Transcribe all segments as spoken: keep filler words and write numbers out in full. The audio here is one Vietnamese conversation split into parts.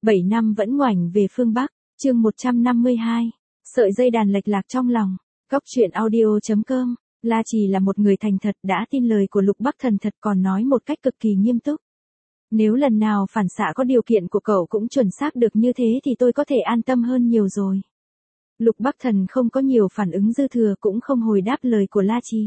bảy năm vẫn ngoảnh về phương Bắc, chương một trăm năm mươi hai. Sợi dây đàn lệch lạc trong lòng. Góc truyện audio chấm com. La Trì là một người thành thật đã tin lời của Lục Bắc Thần thật còn nói một cách cực kỳ nghiêm túc. Nếu lần nào phản xạ có điều kiện của cậu cũng chuẩn xác được như thế thì tôi có thể an tâm hơn nhiều rồi. Lục Bắc Thần không có nhiều phản ứng dư thừa cũng không hồi đáp lời của La Trì.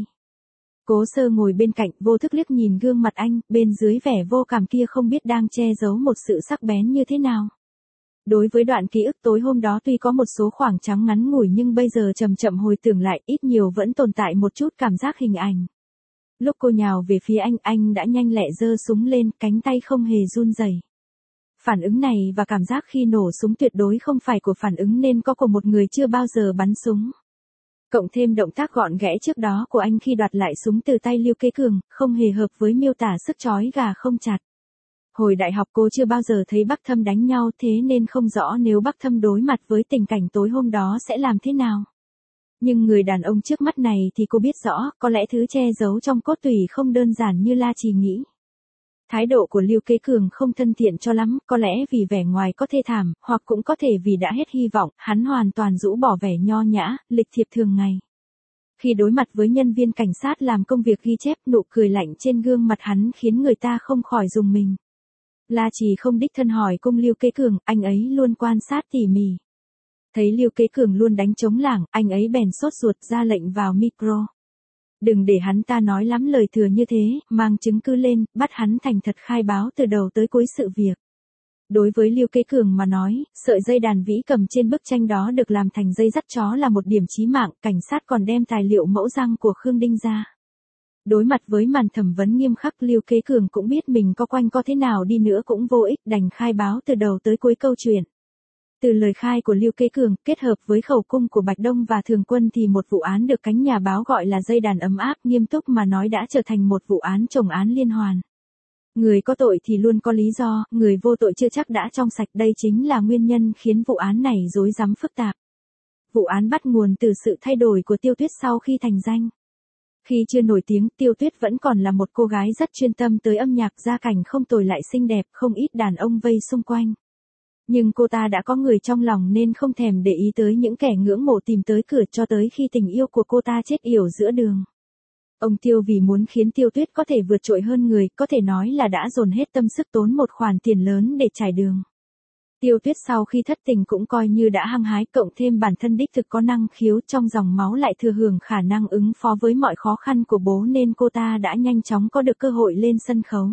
Cố Sơ ngồi bên cạnh vô thức liếc nhìn gương mặt anh, bên dưới vẻ vô cảm kia không biết đang che giấu một sự sắc bén như thế nào. Đối với đoạn ký ức tối hôm đó tuy có một số khoảng trắng ngắn ngủi nhưng bây giờ chậm chậm hồi tưởng lại ít nhiều vẫn tồn tại một chút cảm giác hình ảnh. Lúc cô nhào về phía anh, anh đã nhanh lẹ giơ súng lên, cánh tay không hề run rẩy. Phản ứng này và cảm giác khi nổ súng tuyệt đối không phải của phản ứng nên có của một người chưa bao giờ bắn súng. Cộng thêm động tác gọn ghẽ trước đó của anh khi đoạt lại súng từ tay Lưu Kế Cường, không hề hợp với miêu tả sức chói gà không chặt. Hồi đại học cô chưa bao giờ thấy Bắc Thâm đánh nhau thế nên không rõ nếu Bắc Thâm đối mặt với tình cảnh tối hôm đó sẽ làm thế nào. Nhưng người đàn ông trước mắt này thì cô biết rõ, có lẽ thứ che giấu trong cốt tủy không đơn giản như La Trì nghĩ. Thái độ của Lưu Kế Cường không thân thiện cho lắm, có lẽ vì vẻ ngoài có thê thảm, hoặc cũng có thể vì đã hết hy vọng, hắn hoàn toàn rũ bỏ vẻ nho nhã, lịch thiệp thường ngày. Khi đối mặt với nhân viên cảnh sát làm công việc ghi chép, nụ cười lạnh trên gương mặt hắn khiến người ta không khỏi rùng mình. La Trì không đích thân hỏi cung Lưu Kế Cường, anh ấy luôn quan sát tỉ mỉ. Thấy Lưu Kế Cường luôn đánh trống lảng, anh ấy bèn sốt ruột ra lệnh vào micro. Đừng để hắn ta nói lắm lời thừa như thế, mang chứng cứ lên, bắt hắn thành thật khai báo từ đầu tới cuối sự việc. Đối với Lưu Kế Cường mà nói, sợi dây đàn vĩ cầm trên bức tranh đó được làm thành dây dắt chó là một điểm chí mạng, cảnh sát còn đem tài liệu mẫu răng của Khương Đinh ra. Đối mặt với màn thẩm vấn nghiêm khắc, Lưu Kế Cường cũng biết mình có quanh co thế nào đi nữa cũng vô ích, đành khai báo từ đầu tới cuối câu chuyện. Từ lời khai của Lưu Kế Cường, kết hợp với khẩu cung của Bạch Đông và Thường Quân thì một vụ án được cánh nhà báo gọi là dây đàn ấm áp, nghiêm túc mà nói đã trở thành một vụ án chồng án liên hoàn. Người có tội thì luôn có lý do, người vô tội chưa chắc đã trong sạch, đây chính là nguyên nhân khiến vụ án này rối rắm phức tạp. Vụ án bắt nguồn từ sự thay đổi của Tiêu Tuyết sau khi thành danh. Khi chưa nổi tiếng, Tiêu Tuyết vẫn còn là một cô gái rất chuyên tâm tới âm nhạc, gia cảnh không tồi lại xinh đẹp, không ít đàn ông vây xung quanh. Nhưng cô ta đã có người trong lòng nên không thèm để ý tới những kẻ ngưỡng mộ tìm tới cửa cho tới khi tình yêu của cô ta chết yểu giữa đường. Ông Tiêu vì muốn khiến Tiêu Tuyết có thể vượt trội hơn người, có thể nói là đã dồn hết tâm sức tốn một khoản tiền lớn để trải đường. Tiêu Tuyết sau khi thất tình cũng coi như đã hăng hái, cộng thêm bản thân đích thực có năng khiếu trong dòng máu lại thừa hưởng khả năng ứng phó với mọi khó khăn của bố nên cô ta đã nhanh chóng có được cơ hội lên sân khấu.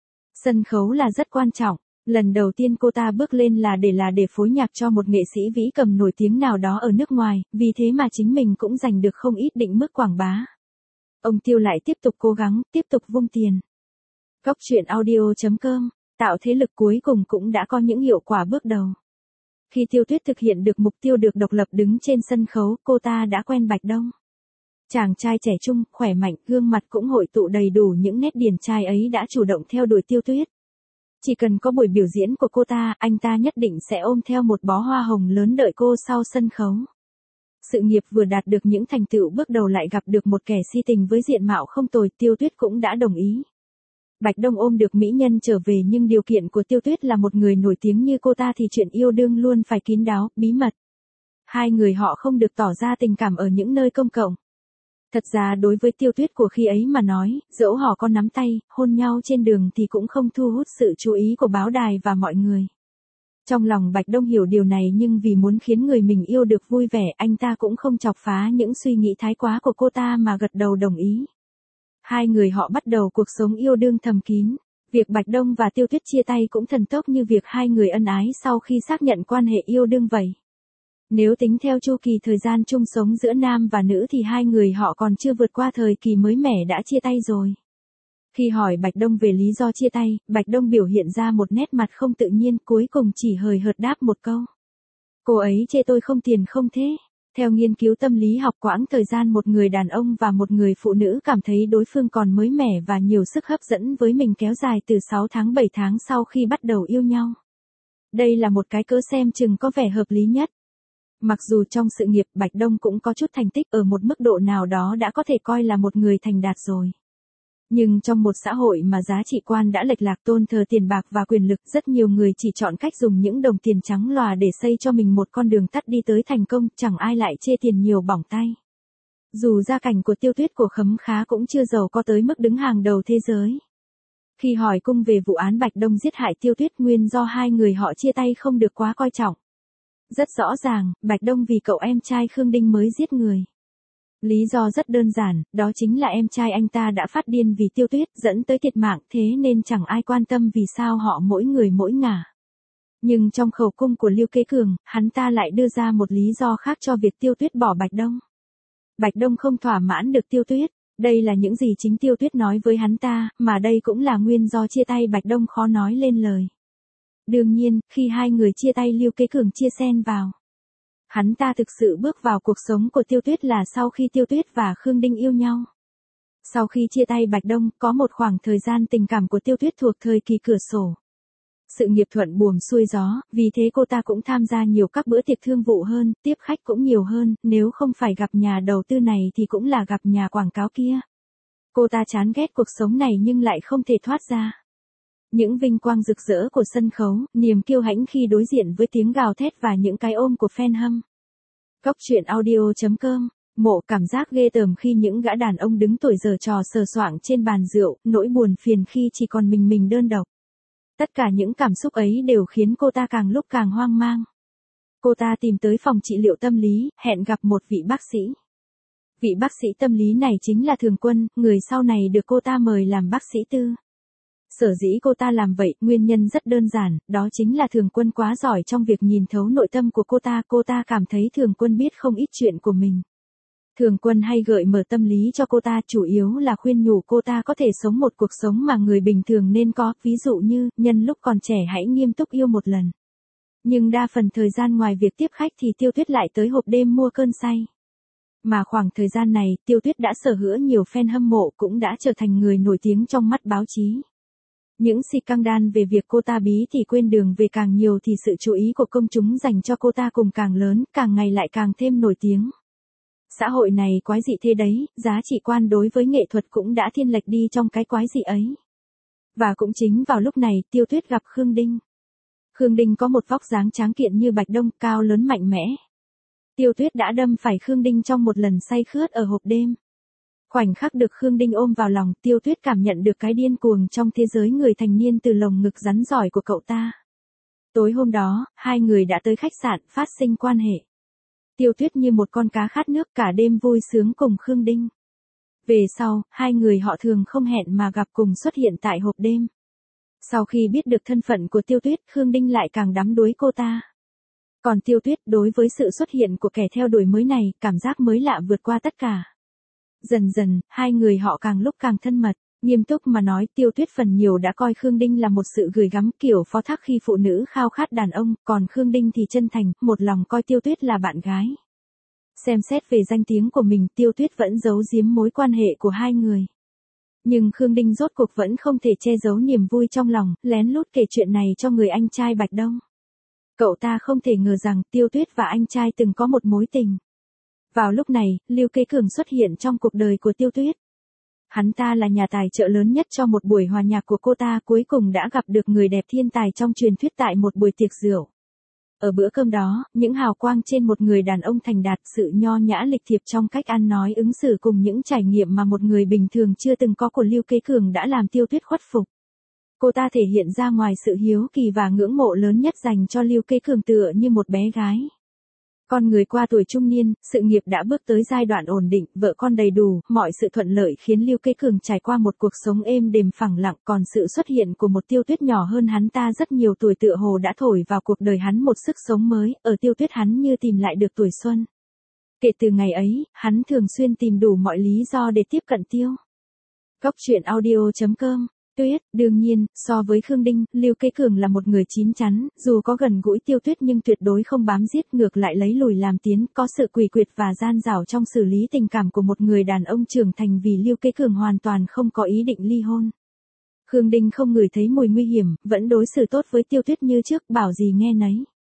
Sân khấu là rất quan trọng. Lần đầu tiên cô ta bước lên là để là để phối nhạc cho một nghệ sĩ vĩ cầm nổi tiếng nào đó ở nước ngoài, vì thế mà chính mình cũng giành được không ít định mức quảng bá. Ông Tiêu lại tiếp tục cố gắng, tiếp tục vung tiền. Góc truyện audio chấm com, tạo thế lực cuối cùng cũng đã có những hiệu quả bước đầu. Khi Tiêu Tuyết thực hiện được mục tiêu được độc lập đứng trên sân khấu, cô ta đã quen Bạch Đông. Chàng trai trẻ trung, khỏe mạnh, gương mặt cũng hội tụ đầy đủ những nét điển trai ấy đã chủ động theo đuổi Tiêu Tuyết. Chỉ cần có buổi biểu diễn của cô ta, anh ta nhất định sẽ ôm theo một bó hoa hồng lớn đợi cô sau sân khấu. Sự nghiệp vừa đạt được những thành tựu bước đầu lại gặp được một kẻ si tình với diện mạo không tồi, Tiêu Tuyết cũng đã đồng ý. Bạch Đông ôm được mỹ nhân trở về nhưng điều kiện của Tiêu Tuyết là một người nổi tiếng như cô ta thì chuyện yêu đương luôn phải kín đáo, bí mật. Hai người họ không được tỏ ra tình cảm ở những nơi công cộng. Thật ra đối với Tiêu Tuyết của khi ấy mà nói, dẫu họ có nắm tay, hôn nhau trên đường thì cũng không thu hút sự chú ý của báo đài và mọi người. Trong lòng Bạch Đông hiểu điều này nhưng vì muốn khiến người mình yêu được vui vẻ, anh ta cũng không chọc phá những suy nghĩ thái quá của cô ta mà gật đầu đồng ý. Hai người họ bắt đầu cuộc sống yêu đương thầm kín. Việc Bạch Đông và Tiêu Tuyết chia tay cũng thần tốc như việc hai người ân ái sau khi xác nhận quan hệ yêu đương vậy. Nếu tính theo chu kỳ thời gian chung sống giữa nam và nữ thì hai người họ còn chưa vượt qua thời kỳ mới mẻ đã chia tay rồi. Khi hỏi Bạch Đông về lý do chia tay, Bạch Đông biểu hiện ra một nét mặt không tự nhiên, cuối cùng chỉ hời hợt đáp một câu. Cô ấy chê tôi không tiền không thế. Theo nghiên cứu tâm lý học, quãng thời gian một người đàn ông và một người phụ nữ cảm thấy đối phương còn mới mẻ và nhiều sức hấp dẫn với mình kéo dài từ sáu tháng bảy tháng sau khi bắt đầu yêu nhau. Đây là một cái cớ xem chừng có vẻ hợp lý nhất. Mặc dù trong sự nghiệp Bạch Đông cũng có chút thành tích ở một mức độ nào đó đã có thể coi là một người thành đạt rồi. Nhưng trong một xã hội mà giá trị quan đã lệch lạc tôn thờ tiền bạc và quyền lực, rất nhiều người chỉ chọn cách dùng những đồng tiền trắng lòa để xây cho mình một con đường tắt đi tới thành công, chẳng ai lại chê tiền nhiều bỏng tay. Dù gia cảnh của Tiêu Tuyết của Khấm Khá cũng chưa giàu có tới mức đứng hàng đầu thế giới. Khi hỏi cung về vụ án Bạch Đông giết hại Tiêu Tuyết, nguyên do hai người họ chia tay không được quá coi trọng. Rất rõ ràng, Bạch Đông vì cậu em trai Khương Đinh mới giết người. Lý do rất đơn giản, đó chính là em trai anh ta đã phát điên vì Tiêu Tuyết, dẫn tới thiệt mạng, thế nên chẳng ai quan tâm vì sao họ mỗi người mỗi ngả. Nhưng trong khẩu cung của Lưu Kế Cường, hắn ta lại đưa ra một lý do khác cho việc Tiêu Tuyết bỏ Bạch Đông. Bạch Đông không thỏa mãn được Tiêu Tuyết. Đây là những gì chính Tiêu Tuyết nói với hắn ta, mà đây cũng là nguyên do chia tay Bạch Đông khó nói lên lời. Đương nhiên, khi hai người chia tay Lưu Kế Cường chia xen vào. Hắn ta thực sự bước vào cuộc sống của Tiêu Tuyết là sau khi Tiêu Tuyết và Khương Đinh yêu nhau. Sau khi chia tay Bạch Đông, có một khoảng thời gian tình cảm của Tiêu Tuyết thuộc thời kỳ cửa sổ. Sự nghiệp thuận buồm xuôi gió, vì thế cô ta cũng tham gia nhiều các bữa tiệc thương vụ hơn, tiếp khách cũng nhiều hơn, nếu không phải gặp nhà đầu tư này thì cũng là gặp nhà quảng cáo kia. Cô ta chán ghét cuộc sống này nhưng lại không thể thoát ra. Những vinh quang rực rỡ của sân khấu, niềm kiêu hãnh khi đối diện với tiếng gào thét và những cái ôm của fan hâm. Cóc truyện audio chấm com. Mộ cảm giác ghê tởm khi những gã đàn ông đứng tuổi giở trò sờ soạng trên bàn rượu, nỗi buồn phiền khi chỉ còn mình mình đơn độc. Tất cả những cảm xúc ấy đều khiến cô ta càng lúc càng hoang mang. Cô ta tìm tới phòng trị liệu tâm lý, hẹn gặp một vị bác sĩ. Vị bác sĩ tâm lý này chính là Thường Quân, người sau này được cô ta mời làm bác sĩ tư. Sở dĩ cô ta làm vậy, nguyên nhân rất đơn giản, đó chính là Thường Quân quá giỏi trong việc nhìn thấu nội tâm của cô ta. Cô ta cảm thấy Thường Quân biết không ít chuyện của mình. Thường Quân hay gợi mở tâm lý cho cô ta, chủ yếu là khuyên nhủ cô ta có thể sống một cuộc sống mà người bình thường nên có, ví dụ như, nhân lúc còn trẻ hãy nghiêm túc yêu một lần. Nhưng đa phần thời gian ngoài việc tiếp khách thì Tiêu Tuyết lại tới hộp đêm mua cơn say. Mà khoảng thời gian này, Tiêu Tuyết đã sở hữu nhiều fan hâm mộ, cũng đã trở thành người nổi tiếng trong mắt báo chí. Những scandal về việc cô ta bí thì quên đường về càng nhiều thì sự chú ý của công chúng dành cho cô ta cùng càng lớn, càng ngày lại càng thêm nổi tiếng. Xã hội này quái dị thế đấy, giá trị quan đối với nghệ thuật cũng đã thiên lệch đi trong cái quái dị ấy. Và cũng chính vào lúc này, Tiêu Tuyết gặp Khương Đinh. Khương Đinh có một vóc dáng tráng kiện như Bạch Đông, cao lớn mạnh mẽ. Tiêu Tuyết đã đâm phải Khương Đinh trong một lần say khướt ở hộp đêm. Khoảnh khắc được Khương Đinh ôm vào lòng, Tiêu Tuyết cảm nhận được cái điên cuồng trong thế giới người thành niên từ lồng ngực rắn giỏi của cậu ta. Tối hôm đó, hai người đã tới khách sạn, phát sinh quan hệ. Tiêu Tuyết như một con cá khát nước, cả đêm vui sướng cùng Khương Đinh. Về sau, hai người họ thường không hẹn mà gặp cùng xuất hiện tại hộp đêm. Sau khi biết được thân phận của Tiêu Tuyết, Khương Đinh lại càng đắm đuối cô ta. Còn Tiêu Tuyết, đối với sự xuất hiện của kẻ theo đuổi mới này, cảm giác mới lạ vượt qua tất cả. Dần dần, hai người họ càng lúc càng thân mật. Nghiêm túc mà nói, Tiêu Tuyết phần nhiều đã coi Khương Đinh là một sự gửi gắm kiểu phó thác khi phụ nữ khao khát đàn ông, còn Khương Đinh thì chân thành, một lòng coi Tiêu Tuyết là bạn gái. Xem xét về danh tiếng của mình, Tiêu Tuyết vẫn giấu giếm mối quan hệ của hai người. Nhưng Khương Đinh rốt cuộc vẫn không thể che giấu niềm vui trong lòng, lén lút kể chuyện này cho người anh trai Bạch Đông. Cậu ta không thể ngờ rằng Tiêu Tuyết và anh trai từng có một mối tình. Vào lúc này, Lưu Kế Cường xuất hiện trong cuộc đời của Tiêu Tuyết. Hắn ta là nhà tài trợ lớn nhất cho một buổi hòa nhạc của cô ta, cuối cùng đã gặp được người đẹp thiên tài trong truyền thuyết tại một buổi tiệc rượu. Ở bữa cơm đó, những hào quang trên một người đàn ông thành đạt, sự nho nhã lịch thiệp trong cách ăn nói ứng xử cùng những trải nghiệm mà một người bình thường chưa từng có của Lưu Kế Cường đã làm Tiêu Tuyết khuất phục. Cô ta thể hiện ra ngoài sự hiếu kỳ và ngưỡng mộ lớn nhất dành cho Lưu Kế Cường tựa như một bé gái. Con người qua tuổi trung niên, sự nghiệp đã bước tới giai đoạn ổn định, vợ con đầy đủ, mọi sự thuận lợi khiến Lưu Kế Cường trải qua một cuộc sống êm đềm phẳng lặng, còn sự xuất hiện của một Tiêu Tuyết nhỏ hơn hắn ta rất nhiều tuổi tựa hồ đã thổi vào cuộc đời hắn một sức sống mới, ở Tiêu Tuyết hắn như tìm lại được tuổi xuân. Kể từ ngày ấy, hắn thường xuyên tìm đủ mọi lý do để tiếp cận Tiêu. Cóc truyện audio chấm com. Tuyết, đương nhiên, so với Khương Đinh, Lưu Kế Cường là một người chín chắn, dù có gần gũi Tiêu Tuyết nhưng tuyệt đối không bám giết, ngược lại lấy lùi làm tiến, có sự quỷ quyệt và gian dảo trong xử lý tình cảm của một người đàn ông trưởng thành, vì Lưu Kế Cường hoàn toàn không có ý định ly hôn. Khương Đinh không ngửi thấy mùi nguy hiểm, vẫn đối xử tốt với Tiêu Tuyết như trước, bảo gì nghe nấy.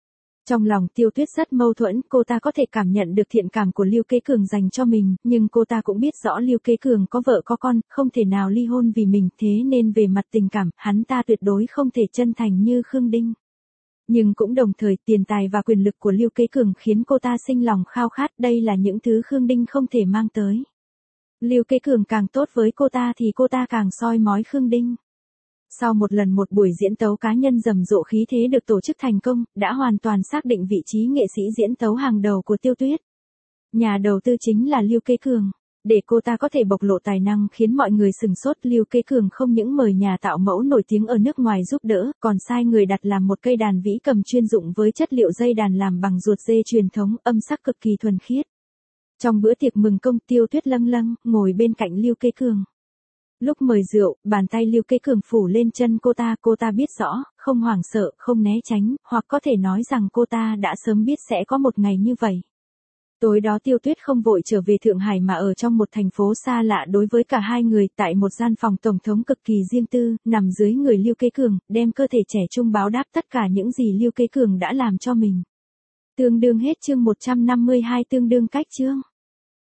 Trong lòng Tiêu Tuyết rất mâu thuẫn, cô ta có thể cảm nhận được thiện cảm của Lưu Kế Cường dành cho mình, nhưng cô ta cũng biết rõ Lưu Kế Cường có vợ có con, không thể nào ly hôn vì mình, thế nên về mặt tình cảm, hắn ta tuyệt đối không thể chân thành như Khương Đinh. Nhưng cũng đồng thời tiền tài và quyền lực của Lưu Kế Cường khiến cô ta sinh lòng khao khát, đây là những thứ Khương Đinh không thể mang tới. Lưu Kế Cường càng tốt với cô ta thì cô ta càng soi mói Khương Đinh. Sau một lần một buổi diễn tấu cá nhân rầm rộ khí thế được tổ chức thành công, đã hoàn toàn xác định vị trí nghệ sĩ diễn tấu hàng đầu của Tiêu Tuyết. Nhà đầu tư chính là Lưu Kế Cường. Để cô ta có thể bộc lộ tài năng khiến mọi người sừng sốt, Lưu Kế Cường không những mời nhà tạo mẫu nổi tiếng ở nước ngoài giúp đỡ, còn sai người đặt làm một cây đàn vĩ cầm chuyên dụng với chất liệu dây đàn làm bằng ruột dê truyền thống, âm sắc cực kỳ thuần khiết. Trong bữa tiệc mừng công, Tiêu Tuyết lâng lâng ngồi bên cạnh Lưu Kế Cường. Lúc mời rượu, bàn tay Lưu Kế Cường phủ lên chân cô ta, cô ta biết rõ, không hoảng sợ, không né tránh, hoặc có thể nói rằng cô ta đã sớm biết sẽ có một ngày như vậy. Tối đó Tiêu Tuyết không vội trở về Thượng Hải mà ở trong một thành phố xa lạ đối với cả hai người, tại một gian phòng tổng thống cực kỳ riêng tư, nằm dưới người Lưu Kế Cường, đem cơ thể trẻ trung báo đáp tất cả những gì Lưu Kế Cường đã làm cho mình. Tương đương hết chương một trăm năm mươi hai, tương đương cách chương.